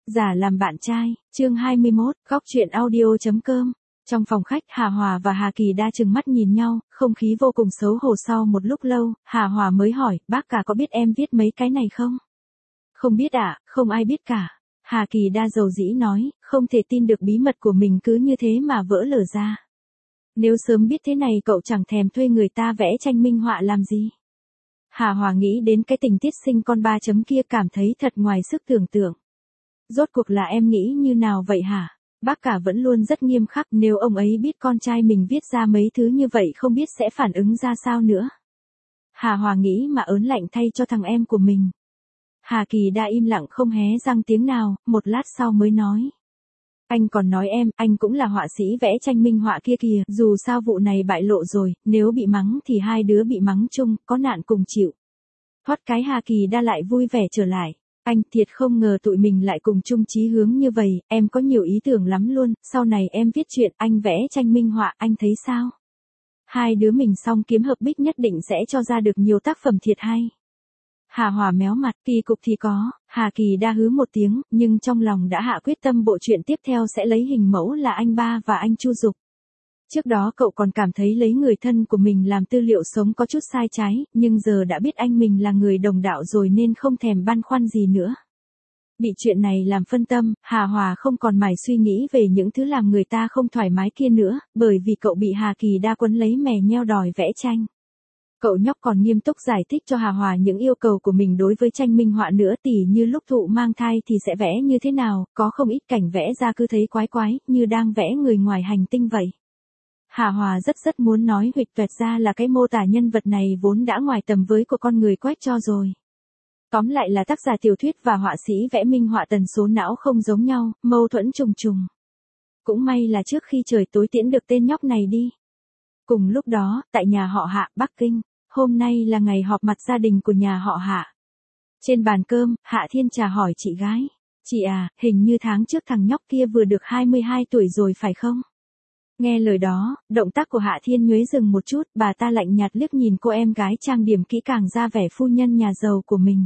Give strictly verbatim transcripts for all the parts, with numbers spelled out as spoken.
Giả làm bạn trai, chương hai mươi mốt, góc truyện audio.com. Trong phòng khách, Hà Hòa và Hà Kỳ đa trừng mắt nhìn nhau, không khí vô cùng xấu hổ. Sau một lúc lâu, Hà Hòa mới hỏi, bác cả có biết em viết mấy cái này không? Không biết ạ, à, không ai biết cả. Hà Kỳ đa dầu dĩ nói, không thể tin được bí mật của mình cứ như thế mà vỡ lở ra. Nếu sớm biết thế này cậu chẳng thèm thuê người ta vẽ tranh minh họa làm gì. Hà Hòa nghĩ đến cái tình tiết sinh con ba chấm kia cảm thấy thật ngoài sức tưởng tượng. Rốt cuộc là em nghĩ như nào vậy hả? Bác cả vẫn luôn rất nghiêm khắc, nếu ông ấy biết con trai mình viết ra mấy thứ như vậy không biết sẽ phản ứng ra sao nữa. Hà Hòa nghĩ mà ớn lạnh thay cho thằng em của mình. Hà Kỳ đa im lặng không hé răng tiếng nào, một lát sau mới nói. Anh còn nói em, anh cũng là họa sĩ vẽ tranh minh họa kia kìa, dù sao vụ này bại lộ rồi, nếu bị mắng thì hai đứa bị mắng chung, có nạn cùng chịu. Thoát cái Hà Kỳ đa lại vui vẻ trở lại. Anh thiệt không ngờ tụi mình lại cùng chung chí hướng như vậy, em có nhiều ý tưởng lắm luôn, sau này em viết chuyện, anh vẽ tranh minh họa, anh thấy sao? Hai đứa mình song kiếm hợp bích nhất định sẽ cho ra được nhiều tác phẩm thiệt hay. Hà Hòa méo mặt, kỳ cục thì có, Hà Kỳ đa hứ một tiếng, nhưng trong lòng đã hạ quyết tâm bộ truyện tiếp theo sẽ lấy hình mẫu là anh ba và anh Chu Dục. Trước đó cậu còn cảm thấy lấy người thân của mình làm tư liệu sống có chút sai trái, nhưng giờ đã biết anh mình là người đồng đạo rồi nên không thèm băn khoăn gì nữa. Bị chuyện này làm phân tâm, Hà Hòa không còn mải suy nghĩ về những thứ làm người ta không thoải mái kia nữa, bởi vì cậu bị Hà Kỳ đa quấn lấy mè nheo đòi vẽ tranh. Cậu nhóc còn nghiêm túc giải thích cho Hà Hòa những yêu cầu của mình đối với tranh minh họa nữa, tỉ như lúc thụ mang thai thì sẽ vẽ như thế nào, có không ít cảnh vẽ ra cứ thấy quái quái, như đang vẽ người ngoài hành tinh vậy. Hà Hòa rất rất muốn nói huỵch toẹt ra là cái mô tả nhân vật này vốn đã ngoài tầm với của con người quét cho rồi. Tóm lại là tác giả tiểu thuyết và họa sĩ vẽ minh họa tần số não không giống nhau, mâu thuẫn trùng trùng. Cũng may là trước khi trời tối tiễn được tên nhóc này đi. Cùng lúc đó, tại nhà họ Hạ, Bắc Kinh, hôm nay là ngày họp mặt gia đình của nhà họ Hạ. Trên bàn cơm, Hạ Thiên Trà hỏi chị gái, chị à, hình như tháng trước thằng nhóc kia vừa được hai mươi hai tuổi rồi phải không? Nghe lời đó, động tác của Hạ Thiên Nhuế dừng một chút, bà ta lạnh nhạt liếc nhìn cô em gái trang điểm kỹ càng ra vẻ phu nhân nhà giàu của mình.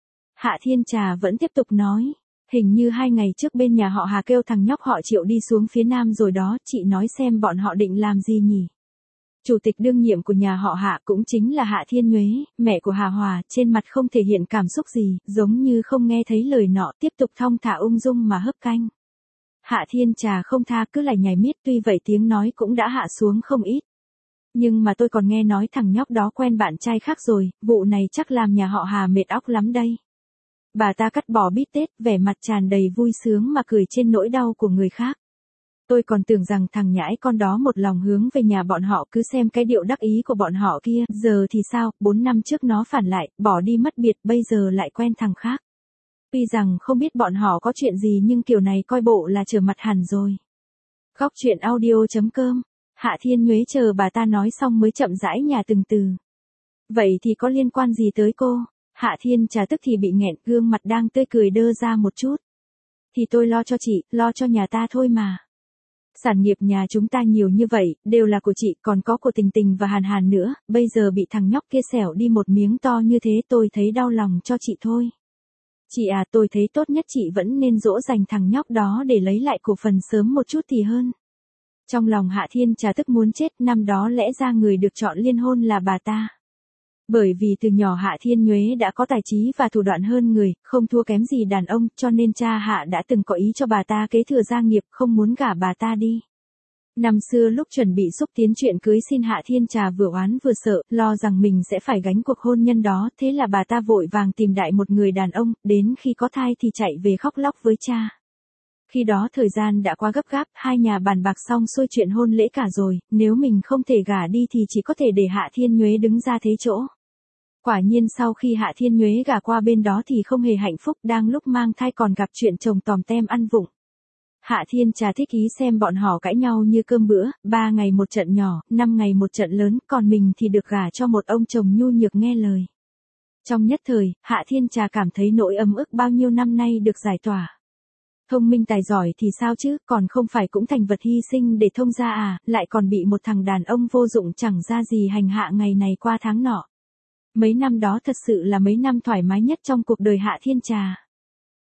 Hạ Thiên Trà vẫn tiếp tục nói, hình như hai ngày trước bên nhà họ Hà kêu thằng nhóc họ Triệu đi xuống phía Nam rồi đó, chị nói xem bọn họ định làm gì nhỉ? Chủ tịch đương nhiệm của nhà họ Hạ cũng chính là Hạ Thiên Nhuế, mẹ của Hà Hòa, trên mặt không thể hiện cảm xúc gì, giống như không nghe thấy lời nọ, tiếp tục thong thả ung dung mà hấp canh. Hạ Thiên Trà không tha cứ lại nhảy miết, tuy vậy tiếng nói cũng đã hạ xuống không ít. Nhưng mà tôi còn nghe nói thằng nhóc đó quen bạn trai khác rồi, vụ này chắc làm nhà họ Hà mệt óc lắm đây. Bà ta cắt bỏ bít tết, vẻ mặt tràn đầy vui sướng mà cười trên nỗi đau của người khác. Tôi còn tưởng rằng thằng nhãi con đó một lòng hướng về nhà bọn họ, cứ xem cái điệu đắc ý của bọn họ kia, giờ thì sao, bốn năm trước nó phản lại, bỏ đi mất biệt, bây giờ lại quen thằng khác. Tuy rằng không biết bọn họ có chuyện gì nhưng kiểu này coi bộ là trở mặt hẳn rồi. Góc truyện audio.com, Hạ Thiên Nhuế chờ bà ta nói xong mới chậm rãi nhả từng từ. Vậy thì có liên quan gì tới cô? Hạ Thiên Trà tức thì bị nghẹn, gương mặt đang tươi cười đơ ra một chút. Thì tôi lo cho chị, lo cho nhà ta thôi mà. Sản nghiệp nhà chúng ta nhiều như vậy, đều là của chị, còn có của Tình Tình và Hàn Hàn nữa, bây giờ bị thằng nhóc kia xẻo đi một miếng to như thế, tôi thấy đau lòng cho chị thôi. Chị à, tôi thấy tốt nhất chị vẫn nên dỗ dành thằng nhóc đó để lấy lại cổ phần sớm một chút thì hơn. Trong lòng Hạ Thiên Trà tức muốn chết, năm đó lẽ ra người được chọn liên hôn là bà ta. Bởi vì từ nhỏ Hạ Thiên Nhuế đã có tài trí và thủ đoạn hơn người, không thua kém gì đàn ông, cho nên cha Hạ đã từng có ý cho bà ta kế thừa gia nghiệp, không muốn gả bà ta đi. Năm xưa lúc chuẩn bị xúc tiến chuyện cưới xin, Hạ Thiên Trà vừa oán vừa sợ, lo rằng mình sẽ phải gánh cuộc hôn nhân đó, thế là bà ta vội vàng tìm đại một người đàn ông, đến khi có thai thì chạy về khóc lóc với cha. Khi đó thời gian đã quá gấp gáp, hai nhà bàn bạc xong xuôi chuyện hôn lễ cả rồi, nếu mình không thể gả đi thì chỉ có thể để Hạ Thiên Nhuế đứng ra thế chỗ. Quả nhiên sau khi Hạ Thiên Nhuế gả qua bên đó thì không hề hạnh phúc, đang lúc mang thai còn gặp chuyện chồng tòm tem ăn vụng. Hạ Thiên Trà thích ý xem bọn họ cãi nhau như cơm bữa, ba ngày một trận nhỏ, năm ngày một trận lớn, còn mình thì được gả cho một ông chồng nhu nhược nghe lời. Trong nhất thời, Hạ Thiên Trà cảm thấy nỗi ấm ức bao nhiêu năm nay được giải tỏa. Thông minh tài giỏi thì sao chứ, còn không phải cũng thành vật hy sinh để thông gia à, lại còn bị một thằng đàn ông vô dụng chẳng ra gì hành hạ ngày này qua tháng nọ. Mấy năm đó thật sự là mấy năm thoải mái nhất trong cuộc đời Hạ Thiên Trà.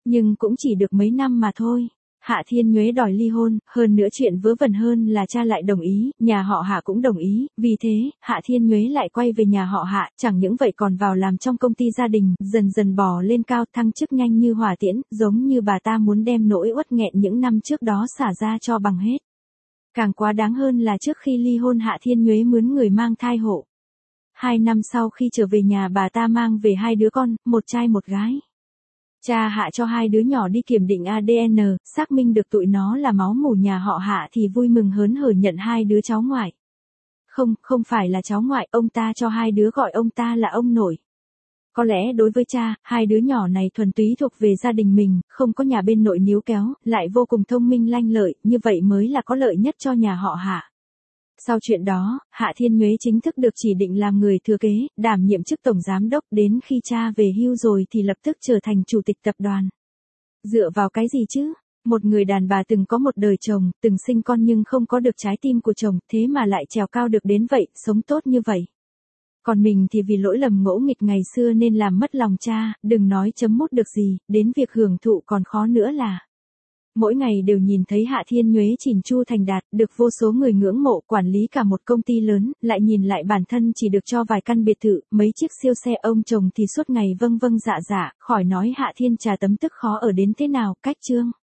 Nhưng cũng chỉ được mấy năm mà thôi. Hạ Thiên Nhuế đòi ly hôn, hơn nữa chuyện vớ vẩn hơn là cha lại đồng ý, nhà họ Hạ cũng đồng ý, vì thế, Hạ Thiên Nhuế lại quay về nhà họ Hạ, chẳng những vậy còn vào làm trong công ty gia đình, dần dần bò lên cao, thăng chức nhanh như hỏa tiễn, giống như bà ta muốn đem nỗi uất nghẹn những năm trước đó xả ra cho bằng hết. Càng quá đáng hơn là trước khi ly hôn Hạ Thiên Nhuế mướn người mang thai hộ. Hai năm sau khi trở về nhà bà ta mang về hai đứa con, một trai một gái. Cha Hạ cho hai đứa nhỏ đi kiểm định a đê en, xác minh được tụi nó là máu mủ nhà họ Hạ thì vui mừng hớn hở nhận hai đứa cháu ngoại. Không, không phải là cháu ngoại, ông ta cho hai đứa gọi ông ta là ông nội. Có lẽ đối với cha, hai đứa nhỏ này thuần túy thuộc về gia đình mình, không có nhà bên nội níu kéo, lại vô cùng thông minh lanh lợi, như vậy mới là có lợi nhất cho nhà họ Hạ. Sau chuyện đó, Hạ Thiên Nhuế chính thức được chỉ định làm người thừa kế, đảm nhiệm chức tổng giám đốc, đến khi cha về hưu rồi thì lập tức trở thành chủ tịch tập đoàn. Dựa vào cái gì chứ? Một người đàn bà từng có một đời chồng, từng sinh con nhưng không có được trái tim của chồng, thế mà lại trèo cao được đến vậy, sống tốt như vậy. Còn mình thì vì lỗi lầm ngỗ nghịch ngày xưa nên làm mất lòng cha, đừng nói chấm mút được gì, đến việc hưởng thụ còn khó nữa là. Mỗi ngày đều nhìn thấy Hạ Thiên Nhuế chỉn chu thành đạt, được vô số người ngưỡng mộ, quản lý cả một công ty lớn, lại nhìn lại bản thân chỉ được cho vài căn biệt thự, mấy chiếc siêu xe, ông chồng thì suốt ngày vâng vâng dạ dạ, khỏi nói Hạ Thiên Trà tấm tức khó ở đến thế nào, cách chương.